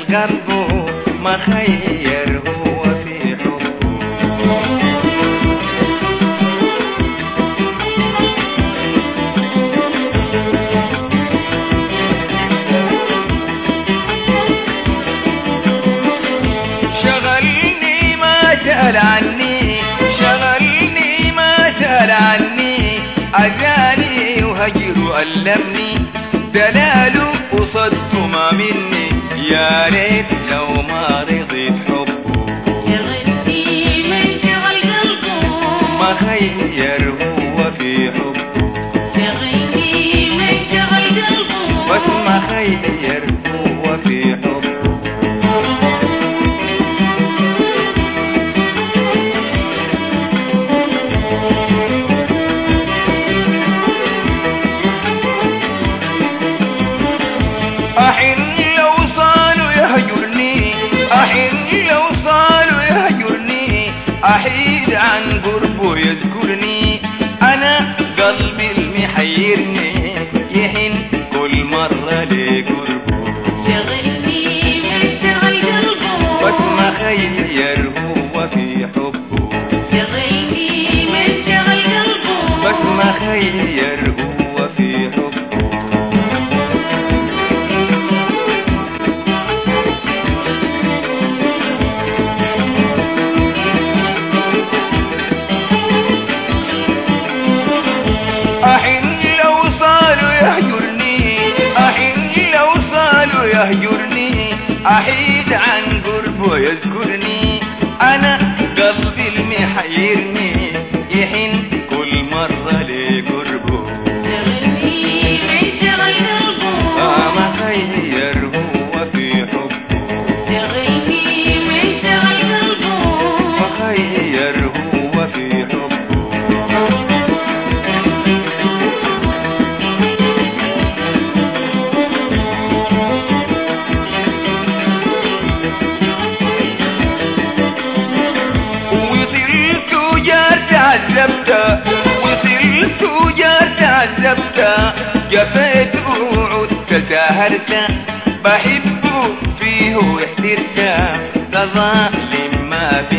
قلبه مخير هو في حبه. شغلني ما سأل عني، شغلني ما سأل عني، أذاني وهجر ألمني، دلاله وصدت ما مني، يا ريت لو ما رضيت حبه. شغلني من شغل قلبه مخير هو في حبه. شغلني من شغل قلبه بس مخير هو في حبه. أحن لو صالوا يهجرني، أحن لو صالوا يهجرني، أحيد عن قربه يذكرني، أنا قلبي المحيرني يحن كل مرة لقربه. شغلني من شغل قلبه بس مخير هو في حبه. شغلني من شغل قلبه بس مخير هو في حبه. أحن لو صالوا يهجرني، أحن لو صالوا يهجرني، أحيد عن قربه يذكرني، أنا قلبي المحيرني يحن كل مرة لقربه. شغلني من شغل قلبه مخير هو في حبه. شغلني من شغل قلبه مخير هو في حبه. وصلت جار تعذبت، وصلت جار تعذبت، جفيت وعدت سهرت، بحبه فيه واحترت، تظالم ما في